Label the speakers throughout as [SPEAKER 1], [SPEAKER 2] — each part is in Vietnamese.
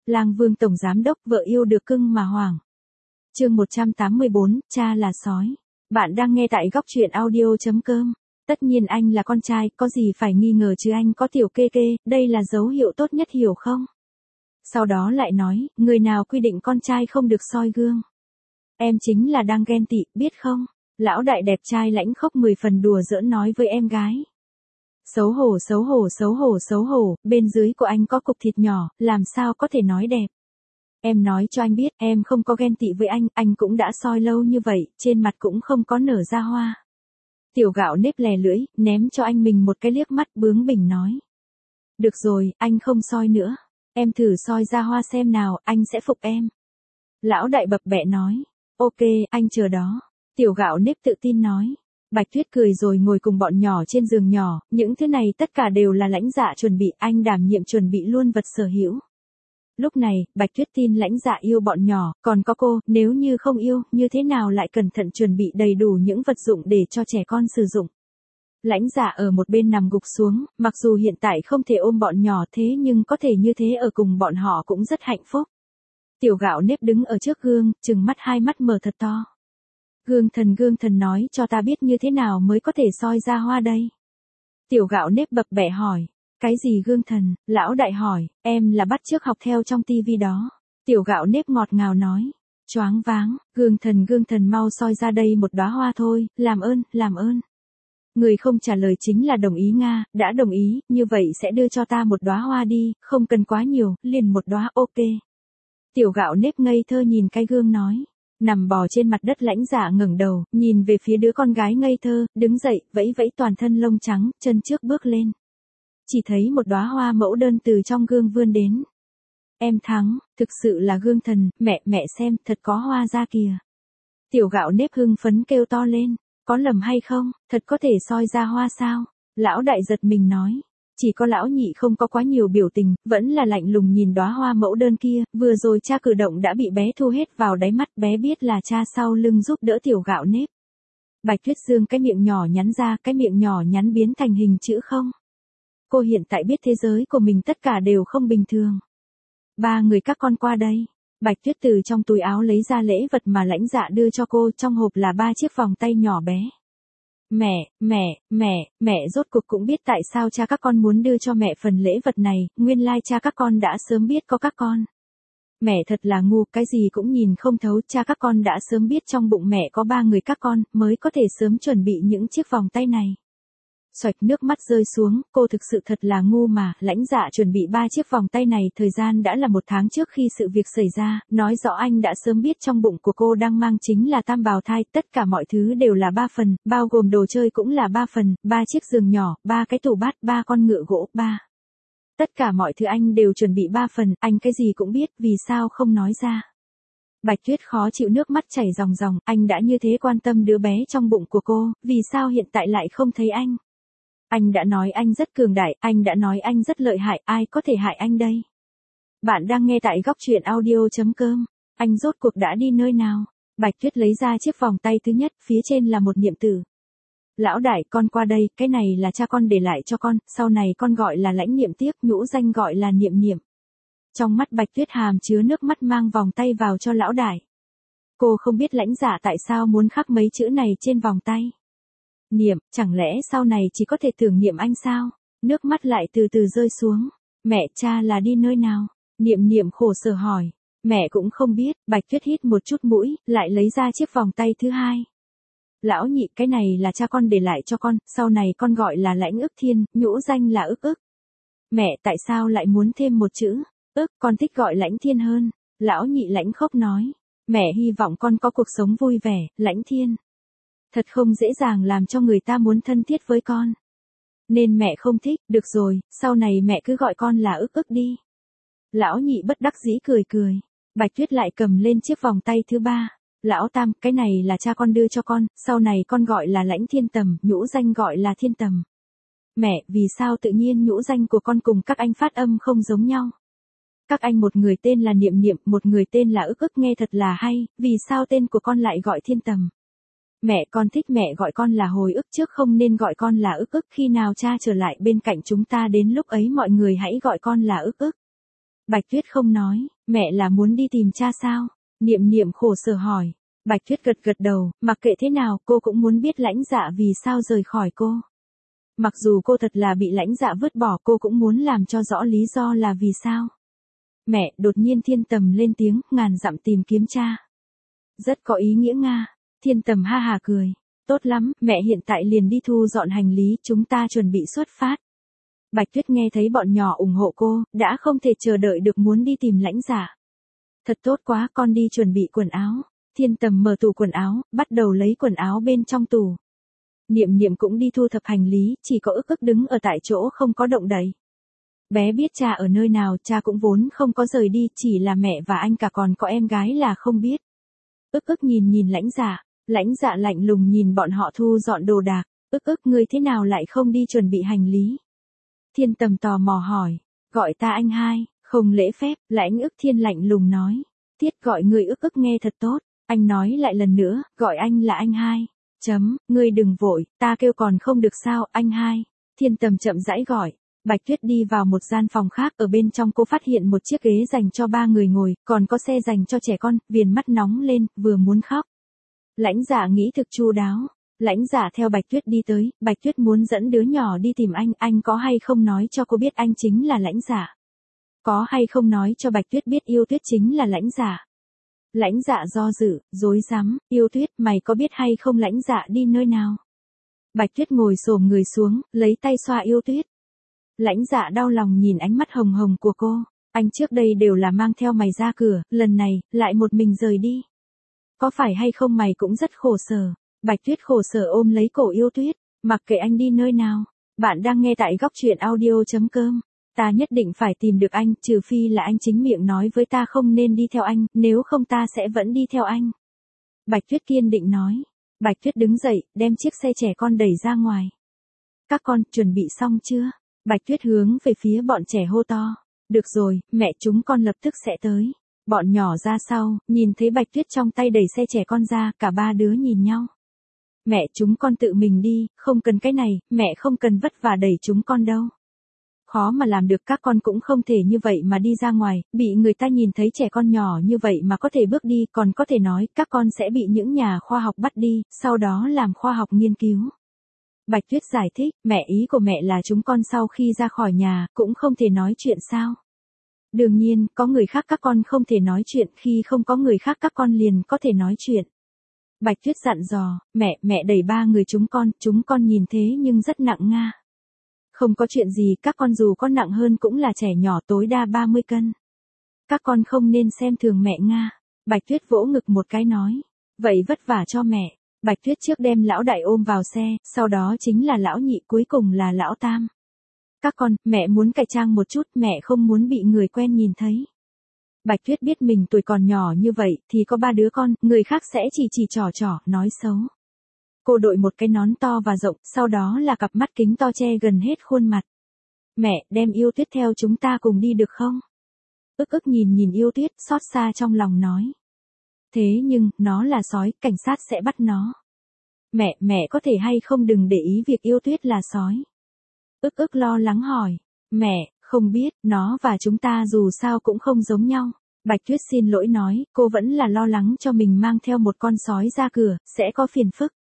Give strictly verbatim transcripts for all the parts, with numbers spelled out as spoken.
[SPEAKER 1] Lang Vương tổng giám đốc vợ yêu được cưng mà hoảng. Chương một trăm tám mươi bốn, cha là sói. Bạn đang nghe tại góc truyện audio chấm com. Tất nhiên anh là con trai, có gì phải nghi ngờ chứ anh có tiểu kê kê, đây là dấu hiệu tốt nhất hiểu không? Sau đó lại nói, người nào quy định con trai không được soi gương? Em chính là đang ghen tị, biết không? Lão đại đẹp trai lãnh khốc mười phần đùa giỡn nói với em gái. Xấu hổ xấu hổ xấu hổ xấu hổ, bên dưới của anh có cục thịt nhỏ, làm sao có thể nói đẹp. Em nói cho anh biết, em không có ghen tị với anh, anh cũng đã soi lâu như vậy, trên mặt cũng không có nở ra hoa. Tiểu Gạo nếp lè lưỡi, ném cho anh mình một cái liếc mắt bướng bỉnh nói. Được rồi, anh không soi nữa. Em thử soi ra hoa xem nào, anh sẽ phục em. Lão đại bập bẹ nói. Ok, anh chờ đó. Tiểu Gạo nếp tự tin nói. Bạch Tuyết cười rồi ngồi cùng bọn nhỏ trên giường nhỏ, những thứ này tất cả đều là Lãnh Dạ chuẩn bị, anh đảm nhiệm chuẩn bị luôn vật sở hữu. Lúc này, Bạch Tuyết tin Lãnh Dạ yêu bọn nhỏ, còn có cô, nếu như không yêu, như thế nào lại cẩn thận chuẩn bị đầy đủ những vật dụng để cho trẻ con sử dụng. Lãnh Dạ ở một bên nằm gục xuống, mặc dù hiện tại không thể ôm bọn nhỏ thế nhưng có thể như thế ở cùng bọn họ cũng rất hạnh phúc. Tiểu Gạo nếp đứng ở trước gương, trừng mắt hai mắt mở thật to. Gương thần gương thần nói cho ta biết như thế nào mới có thể soi ra hoa đây. Tiểu Gạo nếp bập bẹ hỏi. Cái gì gương thần? Lão đại hỏi, em là bắt chước học theo trong tivi đó. Tiểu Gạo nếp ngọt ngào nói. Choáng váng, gương thần gương thần mau soi ra đây một đóa hoa thôi, làm ơn, làm ơn. Người không trả lời chính là đồng ý Nga, đã đồng ý, như vậy sẽ đưa cho ta một đóa hoa đi, không cần quá nhiều, liền một đóa ok. Tiểu Gạo nếp ngây thơ nhìn cái gương nói. Nằm bò trên mặt đất Lãnh Dạ ngẩng đầu, nhìn về phía đứa con gái ngây thơ, đứng dậy, vẫy vẫy toàn thân lông trắng, chân trước bước lên. Chỉ thấy một đóa hoa mẫu đơn từ trong gương vươn đến. Em thắng, thực sự là gương thần, mẹ, mẹ xem, thật có hoa ra kìa. Tiểu Gạo nếp hưng phấn kêu to lên, có lầm hay không, thật có thể soi ra hoa sao? Lão đại giật mình nói. Chỉ có lão nhị không có quá nhiều biểu tình, vẫn là lạnh lùng nhìn đóa hoa mẫu đơn kia, vừa rồi cha cử động đã bị bé thu hết vào đáy mắt, bé biết là cha sau lưng giúp đỡ Tiểu Gạo nếp. Bạch Tuyết dương cái miệng nhỏ nhắn ra, cái miệng nhỏ nhắn biến thành hình chữ không. Cô hiện tại biết thế giới của mình tất cả đều không bình thường. Ba người các con qua đây. Bạch Tuyết từ trong túi áo lấy ra lễ vật mà Lãnh Dạ đưa cho cô, trong hộp là ba chiếc vòng tay nhỏ bé. Mẹ, mẹ, mẹ, mẹ rốt cuộc cũng biết tại sao cha các con muốn đưa cho mẹ phần lễ vật này, nguyên lai cha các con đã sớm biết có các con. Mẹ thật là ngu, cái gì cũng nhìn không thấu, cha các con đã sớm biết trong bụng mẹ có ba người các con, mới có thể sớm chuẩn bị những chiếc vòng tay này. Xoạch nước mắt rơi xuống, cô thực sự thật là ngu mà, Lãnh Dạ chuẩn bị ba chiếc vòng tay này thời gian đã là một tháng trước khi sự việc xảy ra, nói rõ anh đã sớm biết trong bụng của cô đang mang chính là tam bào thai, tất cả mọi thứ đều là ba phần, bao gồm đồ chơi cũng là ba phần, ba chiếc giường nhỏ, ba cái tủ bát, ba con ngựa gỗ, ba. Tất cả mọi thứ anh đều chuẩn bị ba phần, anh cái gì cũng biết, vì sao không nói ra. Bạch Tuyết khó chịu nước mắt chảy ròng ròng, anh đã như thế quan tâm đứa bé trong bụng của cô, vì sao hiện tại lại không thấy anh? Anh đã nói anh rất cường đại, anh đã nói anh rất lợi hại, ai có thể hại anh đây? Bạn đang nghe tại góc truyện audio chấm com. Anh rốt cuộc đã đi nơi nào? Bạch Tuyết lấy ra chiếc vòng tay thứ nhất, phía trên là một niệm tử. Lão đại, con qua đây, cái này là cha con để lại cho con, sau này con gọi là Lãnh Niệm Tiếc, nhũ danh gọi là Niệm Niệm. Trong mắt Bạch Tuyết hàm chứa nước mắt mang vòng tay vào cho lão đại. Cô không biết Lãnh Dạ tại sao muốn khắc mấy chữ này trên vòng tay. Niệm, chẳng lẽ sau này chỉ có thể tưởng niệm anh sao? Nước mắt lại từ từ rơi xuống. Mẹ, cha là đi nơi nào? Niệm Niệm khổ sở hỏi. Mẹ cũng không biết, Bạch Tuyết hít một chút mũi, lại lấy ra chiếc vòng tay thứ hai. Lão nhị, cái này là cha con để lại cho con, sau này con gọi là Lãnh Ức Thiên, nhũ danh là Ức Ức. Mẹ, tại sao lại muốn thêm một chữ? Ức, con thích gọi Lãnh Thiên hơn. Lão nhị lãnh khốc nói. Mẹ hy vọng con có cuộc sống vui vẻ, Lãnh Thiên. Thật không dễ dàng làm cho người ta muốn thân thiết với con. Nên mẹ không thích, được rồi, sau này mẹ cứ gọi con là Ức Ức đi. Lão nhị bất đắc dĩ cười cười. Bạch Tuyết lại cầm lên chiếc vòng tay thứ ba. Lão tam, cái này là cha con đưa cho con, sau này con gọi là Lãnh Thiên Tầm, nhũ danh gọi là Thiên Tầm. Mẹ, vì sao tự nhiên nhũ danh của con cùng các anh phát âm không giống nhau? Các anh một người tên là Niệm Niệm, một người tên là Ức Ức, nghe thật là hay, vì sao tên của con lại gọi Thiên Tầm? Mẹ, con thích mẹ gọi con là Hồi Ức trước, không nên gọi con là Ức Ức, khi nào cha trở lại bên cạnh chúng ta đến lúc ấy mọi người hãy gọi con là Ức Ức. Bạch Tuyết không nói, mẹ là muốn đi tìm cha sao? Niệm Niệm khổ sở hỏi. Bạch Tuyết gật gật đầu, mặc kệ thế nào cô cũng muốn biết Lãnh Dạ vì sao rời khỏi cô. Mặc dù cô thật là bị Lãnh Dạ vứt bỏ, cô cũng muốn làm cho rõ lý do là vì sao. Mẹ, đột nhiên Thiên Tầm lên tiếng, ngàn dặm tìm kiếm cha. Rất có ý nghĩa Nga. Thiên Tầm ha hà cười. Tốt lắm, mẹ hiện tại liền đi thu dọn hành lý, chúng ta chuẩn bị xuất phát. Bạch Tuyết nghe thấy bọn nhỏ ủng hộ cô, đã không thể chờ đợi được muốn đi tìm Lãnh Dạ. Thật tốt quá, con đi chuẩn bị quần áo. Thiên Tầm mở tủ quần áo, bắt đầu lấy quần áo bên trong tủ. Niệm Niệm cũng đi thu thập hành lý, chỉ có ức ức đứng ở tại chỗ không có động đậy. Bé biết cha ở nơi nào, cha cũng vốn không có rời đi, chỉ là mẹ và anh cả còn có em gái là không biết. Ức ức nhìn nhìn Lãnh Dạ, Lãnh Dạ lạnh lùng nhìn bọn họ thu dọn đồ đạc, ức ức ngươi thế nào lại không đi chuẩn bị hành lý. Thiên Tầm tò mò hỏi, gọi ta anh hai, không lễ phép, Lãnh ức Thiên lạnh lùng nói, Tiết gọi người ức ức nghe thật tốt, anh nói lại lần nữa, gọi anh là anh hai, chấm, ngươi đừng vội, ta kêu còn không được sao, anh hai. Thiên Tầm chậm rãi gọi. Bạch Tuyết đi vào một gian phòng khác, ở bên trong cô phát hiện một chiếc ghế dành cho ba người ngồi, còn có xe dành cho trẻ con, viền mắt nóng lên, vừa muốn khóc. Lãnh Dạ nghĩ thực chu đáo. Lãnh Dạ theo Bạch Tuyết đi tới, Bạch Tuyết muốn dẫn đứa nhỏ đi tìm anh, anh có hay không nói cho cô biết anh chính là Lãnh Dạ? Có hay không nói cho Bạch Tuyết biết Yêu Tuyết chính là Lãnh Dạ? Lãnh Dạ do dự, rối rắm, Yêu Tuyết, mày có biết hay không Lãnh Dạ đi nơi nào? Bạch Tuyết ngồi xổm người xuống, lấy tay xoa Yêu Tuyết. Lãnh Dạ đau lòng nhìn ánh mắt hồng hồng của cô, anh trước đây đều là mang theo mày ra cửa, lần này, lại một mình rời đi. Có phải hay không mày cũng rất khổ sở. Bạch Tuyết khổ sở ôm lấy cổ Yêu Tuyết, mặc kệ anh đi nơi nào. Bạn đang nghe tại góc truyện audio.com. Ta nhất định phải tìm được anh, trừ phi là anh chính miệng nói với ta không nên đi theo anh, nếu không ta sẽ vẫn đi theo anh. Bạch Tuyết kiên định nói. Bạch Tuyết đứng dậy, đem chiếc xe trẻ con đẩy ra ngoài. Các con, chuẩn bị xong chưa? Bạch Tuyết hướng về phía bọn trẻ hô to. Được rồi, mẹ chúng con lập tức sẽ tới. Bọn nhỏ ra sau, nhìn thấy Bạch Tuyết trong tay đẩy xe trẻ con ra, cả ba đứa nhìn nhau. Mẹ chúng con tự mình đi, không cần cái này, mẹ không cần vất vả đẩy chúng con đâu. Khó mà làm được, các con cũng không thể như vậy mà đi ra ngoài, bị người ta nhìn thấy trẻ con nhỏ như vậy mà có thể bước đi, còn có thể nói các con sẽ bị những nhà khoa học bắt đi, sau đó làm khoa học nghiên cứu. Bạch Tuyết giải thích, mẹ ý của mẹ là chúng con sau khi ra khỏi nhà, cũng không thể nói chuyện sao. Đương nhiên, có người khác các con không thể nói chuyện, khi không có người khác các con liền có thể nói chuyện. Bạch Tuyết dặn dò, mẹ, mẹ đẩy ba người chúng con, chúng con nhìn thế nhưng rất nặng Nga. Không có chuyện gì, các con dù có nặng hơn cũng là trẻ nhỏ, tối đa ba mươi cân. Các con không nên xem thường mẹ Nga. Bạch Tuyết vỗ ngực một cái nói, vậy vất vả cho mẹ. Bạch Tuyết trước đem lão đại ôm vào xe, sau đó chính là lão nhị, cuối cùng là lão tam. Các con, mẹ muốn cải trang một chút, mẹ không muốn bị người quen nhìn thấy. Bạch Tuyết biết mình tuổi còn nhỏ như vậy, thì có ba đứa con, người khác sẽ chỉ chỉ trò trò, nói xấu. Cô đội một cái nón to và rộng, sau đó là cặp mắt kính to che gần hết khuôn mặt. Mẹ, đem Yêu Tuyết theo chúng ta cùng đi được không? Ức ức nhìn nhìn Yêu Tuyết, xót xa trong lòng nói. Thế nhưng, nó là sói, cảnh sát sẽ bắt nó. Mẹ, mẹ có thể hay không đừng để ý việc Yêu Tuyết là sói. Ức ức lo lắng hỏi. Mẹ, không biết, nó và chúng ta dù sao cũng không giống nhau. Bạch Tuyết xin lỗi nói, cô vẫn là lo lắng cho mình mang theo một con sói ra cửa, sẽ có phiền phức.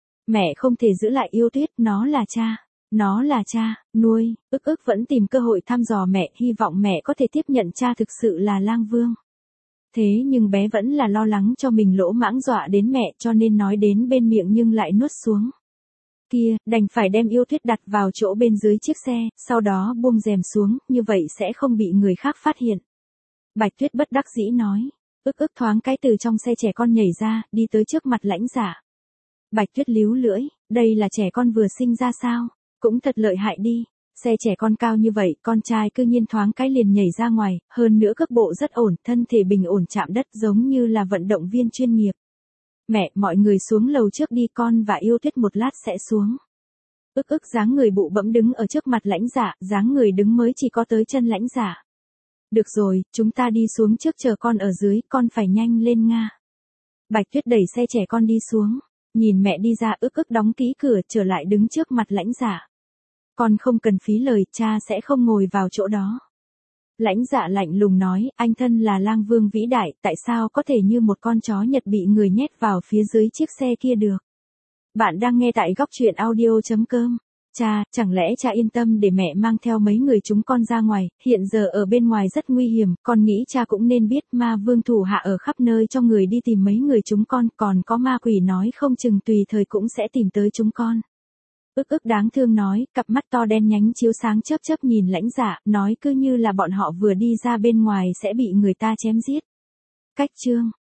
[SPEAKER 1] Mẹ không thể giữ lại Yêu Tuyết, nó là cha. Nó là cha, nuôi, ức ức vẫn tìm cơ hội thăm dò mẹ, hy vọng mẹ có thể tiếp nhận cha thực sự là Lang Vương. Thế nhưng bé vẫn là lo lắng cho mình lỗ mãng dọa đến mẹ, cho nên nói đến bên miệng nhưng lại nuốt xuống. Kia, đành phải đem Yêu Tuyết đặt vào chỗ bên dưới chiếc xe, sau đó buông rèm xuống, như vậy sẽ không bị người khác phát hiện. Bạch Tuyết bất đắc dĩ nói. Ức ức thoáng cái từ trong xe trẻ con nhảy ra, đi tới trước mặt Lãnh Dạ. Bạch Tuyết líu lưỡi, đây là trẻ con vừa sinh ra sao? Cũng thật lợi hại đi. Xe trẻ con cao như vậy, con trai cư nhiên thoáng cái liền nhảy ra ngoài, hơn nữa cước bộ rất ổn, thân thể bình ổn chạm đất giống như là vận động viên chuyên nghiệp. Mẹ, mọi người xuống lầu trước đi, con và Yêu Tuyết một lát sẽ xuống. Ức ức dáng người bụ bẫm đứng ở trước mặt Lãnh Dạ, dáng người đứng mới chỉ có tới chân Lãnh Dạ. Được rồi, chúng ta đi xuống trước chờ con ở dưới, con phải nhanh lên Nga. Bạch Tuyết đẩy xe trẻ con đi xuống, nhìn mẹ đi ra, ức ức đóng kỹ cửa trở lại đứng trước mặt Lãnh Dạ. Con không cần phí lời, cha sẽ không ngồi vào chỗ đó. Lãnh Dạ lạnh lùng nói, anh thân là lang vương vĩ đại, tại sao có thể như một con chó Nhật bị người nhét vào phía dưới chiếc xe kia được? Bạn đang nghe tại góc truyện audio.com. Cha, chẳng lẽ cha yên tâm để mẹ mang theo mấy người chúng con ra ngoài, hiện giờ ở bên ngoài rất nguy hiểm, con nghĩ cha cũng nên biết ma vương thủ hạ ở khắp nơi cho người đi tìm mấy người chúng con, còn có ma quỷ nói không chừng tùy thời cũng sẽ tìm tới chúng con. Ức ức đáng thương nói, cặp mắt to đen nhánh chiếu sáng chớp chớp nhìn Lãnh Dạ, nói cứ như là bọn họ vừa đi ra bên ngoài sẽ bị người ta chém giết. Cách chương